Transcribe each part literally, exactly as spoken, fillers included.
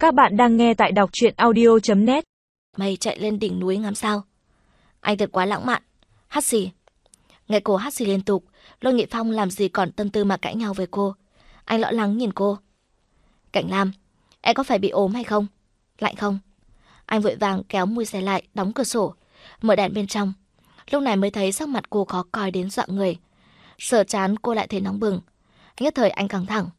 Các bạn đang nghe tại đọc truyện audio chấm net. Mày chạy lên đỉnh núi ngắm sao? Anh thật quá lãng mạn. Hắt xì. Nghe cô hắt xì liên tục, Lôi Nghị Phong làm gì còn tâm tư mà cãi nhau với cô. Anh lo lắng nhìn cô. Cảnh Lam, em có phải bị ốm hay không? Lạnh không? Anh vội vàng kéo mui xe lại, đóng cửa sổ, mở đèn bên trong. Lúc này mới thấy sắc mặt cô khó coi đến dọa người. Sờ trán cô lại thấy nóng bừng. Nhất thời anh căng thẳng.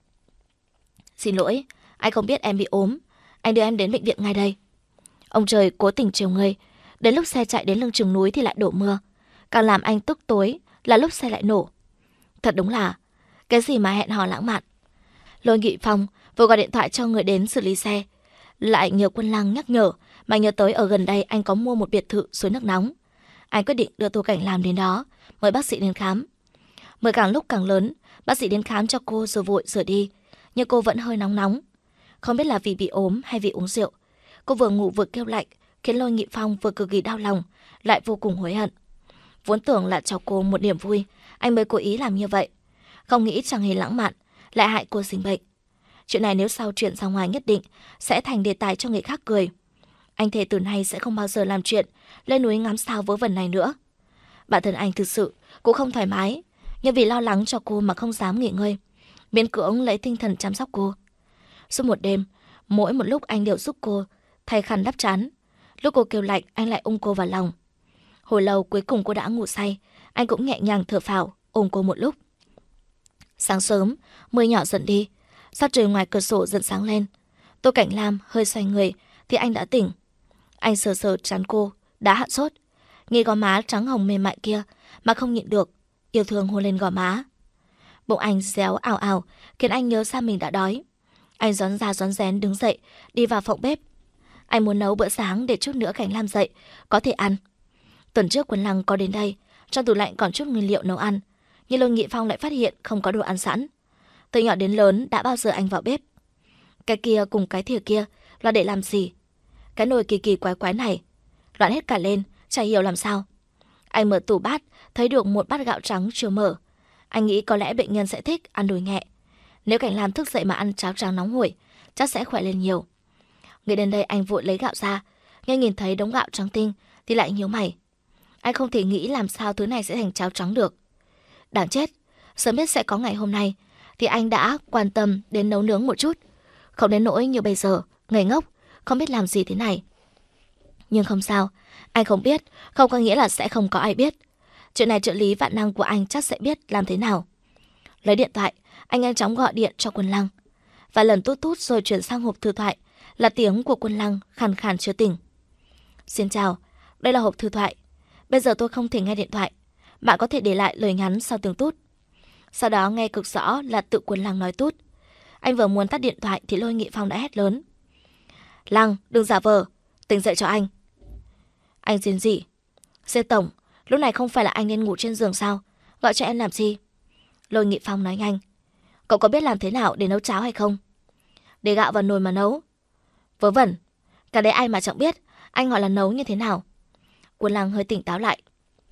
Xin lỗi, anh không biết em bị ốm. Anh đưa em đến bệnh viện ngay đây. Ông trời cố tình chiều người. Đến lúc xe chạy đến lưng chừng núi thì lại đổ mưa. Càng làm anh tức tối là lúc xe lại nổ. Thật đúng là cái gì mà hẹn hò lãng mạn. Lôi Nghị Phong vừa gọi điện thoại cho người đến xử lý xe. Lại nhờ Quân Lăng nhắc nhở mà nhớ tới ở gần đây anh có mua một biệt thự suối nước nóng. Anh quyết định đưa Tô Cảnh Lam đến đó, mời bác sĩ đến khám. Mời càng lúc càng lớn, bác sĩ đến khám cho cô rồi vội rời đi. Nhưng cô vẫn hơi nóng nóng. Không biết là vì bị ốm hay vì uống rượu. Cô vừa ngủ vừa kêu lạnh, khiến Lôi Nghị Phong vừa cực kỳ đau lòng, lại vô cùng hối hận. Vốn tưởng là cho cô một niềm vui, anh mới cố ý làm như vậy. Không nghĩ chẳng hề lãng mạn, lại hại cô sinh bệnh. Chuyện này nếu sau chuyển ra ngoài nhất định sẽ thành đề tài cho người khác cười. Anh thề từ nay sẽ không bao giờ làm chuyện lên núi ngắm sao vớ vẩn này nữa. Bản thân anh thực sự cũng không thoải mái, nhưng vì lo lắng cho cô mà không dám nghỉ ngơi, miễn cưỡng lấy tinh thần chăm sóc cô. Suốt một đêm, mỗi một lúc anh đều giúp cô thay khăn đắp trán. Lúc cô kêu lạnh, anh lại ôm cô vào lòng. Hồi lâu cuối cùng cô đã ngủ say, anh cũng nhẹ nhàng thở phào ôm cô một lúc. Sáng sớm, mưa nhỏ dần đi, sao trời ngoài cửa sổ dần sáng lên. Tô Cảnh Lam hơi xoay người thì anh đã tỉnh. Anh sờ sờ trán cô, đã hạ sốt. Nghĩ gò má trắng hồng mềm mại kia mà không nhịn được, yêu thương hôn lên gò má. Bụng anh réo ào ào, khiến anh nhớ ra mình đã đói. Anh rón ra rón rén đứng dậy, đi vào phòng bếp. Anh muốn nấu bữa sáng để chút nữa Cảnh Lam dậy, có thể ăn. Tuần trước Quân Lăng có đến đây, trong tủ lạnh còn chút nguyên liệu nấu ăn. Nhưng Lôi Nghị Phong lại phát hiện không có đồ ăn sẵn. Từ nhỏ đến lớn đã bao giờ anh vào bếp. Cái kia cùng cái thìa kia là để làm gì? Cái nồi kỳ kỳ quái quái này loạn hết cả lên, chả hiểu làm sao. Anh mở tủ bát, thấy được một bát gạo trắng chưa mở. Anh nghĩ có lẽ bệnh nhân sẽ thích ăn đùi nghẹ. Nếu Cảnh Lam thức dậy mà ăn cháo trắng nóng hổi, chắc sẽ khỏe lên nhiều. Nghĩ đến đây anh vội lấy gạo ra, nhưng nhìn thấy đống gạo trắng tinh thì lại nhíu mày. Anh không thể nghĩ làm sao thứ này sẽ thành cháo trắng được. Đáng chết, sớm biết sẽ có ngày hôm nay thì anh đã quan tâm đến nấu nướng một chút, không đến nỗi như bây giờ ngây ngốc không biết làm gì thế này. Nhưng không sao, anh không biết không có nghĩa là sẽ không có ai biết. Chuyện này trợ lý vạn năng của anh chắc sẽ biết làm thế nào. Lấy điện thoại, anh nhanh chóng gọi điện cho Quân Lăng. Và lần tút tút rồi chuyển sang hộp thư thoại là tiếng của Quân Lăng khàn khàn chưa tỉnh. Xin chào, đây là hộp thư thoại. Bây giờ tôi không thể nghe điện thoại, bạn có thể để lại lời nhắn sau tiếng tút. Sau đó nghe cực rõ là tự Quân Lăng nói tút. Anh vừa muốn tắt điện thoại thì Lôi Nghị Phong đã hét lớn. Lăng, đừng giả vờ, tỉnh dậy cho anh. Anh rên rỉ. Sếp tổng, lúc này không phải là anh nên ngủ trên giường sao? Gọi cho em làm gì? Lôi Nghị Phong nói nhanh. Cậu có biết làm thế nào để nấu cháo hay không? Để gạo vào nồi mà nấu. Vớ vẩn, cả đấy ai mà chẳng biết. Anh hỏi là nấu như thế nào? Quân Lăng hơi tỉnh táo lại.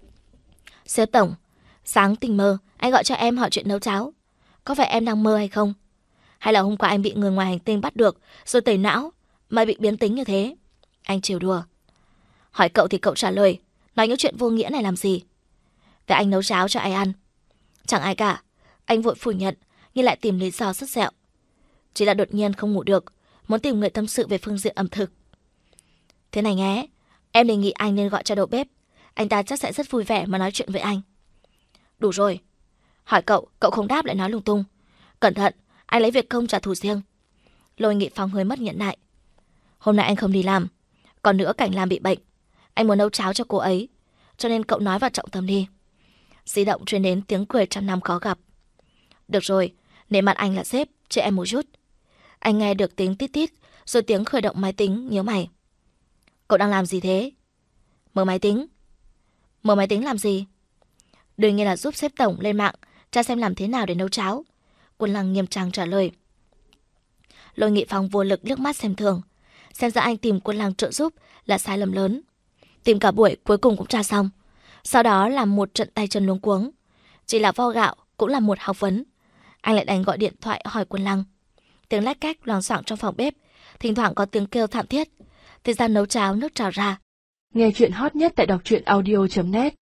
Sếp tổng, sáng tỉnh mơ anh gọi cho em hỏi chuyện nấu cháo. Có phải em đang mơ hay không? Hay là hôm qua anh bị người ngoài hành tinh bắt được rồi tẩy não mà bị biến tính như thế? Anh trêu đùa. Hỏi cậu thì cậu trả lời, nói những chuyện vô nghĩa này làm gì? Vậy anh nấu cháo cho ai ăn? Chẳng ai cả. Anh vội phủ nhận nhưng lại tìm lý do sứt sẹo. Chỉ là đột nhiên không ngủ được, muốn tìm người tâm sự về phương diện ẩm thực. Thế này nhé, em đề nghị anh nên gọi cho đầu bếp. Anh ta chắc sẽ rất vui vẻ mà nói chuyện với anh. Đủ rồi. Hỏi cậu, cậu không đáp lại nói lung tung. Cẩn thận, anh lấy việc công trả thù riêng. Lôi Nghị Phong hơi mất nhẫn nại. Hôm nay anh không đi làm. Còn nữa Cảnh Lam bị bệnh. Anh muốn nấu cháo cho cô ấy, cho nên cậu nói vào trọng tâm đi. Di động truyền đến tiếng cười trăm năm khó gặp. Được rồi, nể mặt anh là sếp, cho em một chút. Anh nghe được tiếng tít tít, rồi tiếng khởi động máy tính, nhíu mày. Cậu đang làm gì thế? Mở máy tính. Mở máy tính làm gì? Đương nhiên là giúp sếp tổng lên mạng tra xem làm thế nào để nấu cháo. Quân Lăng nghiêm trang trả lời. Lôi Nghị Phong vô lực liếc mắt xem thường. Xem ra anh tìm Quân Lăng trợ giúp là sai lầm lớn. Tìm cả buổi cuối cùng cũng tra xong. Sau đó làm một trận tay chân luống cuống. Chỉ là vo gạo cũng là một học vấn. Anh lại đánh gọi điện thoại hỏi Quân Lăng. Tiếng lách cách loằng xoảng trong phòng bếp thỉnh thoảng có tiếng kêu thảm thiết. Thời gian nấu cháo, nước trào ra. Nghe chuyện hot nhất tại đọc truyện audio chấm net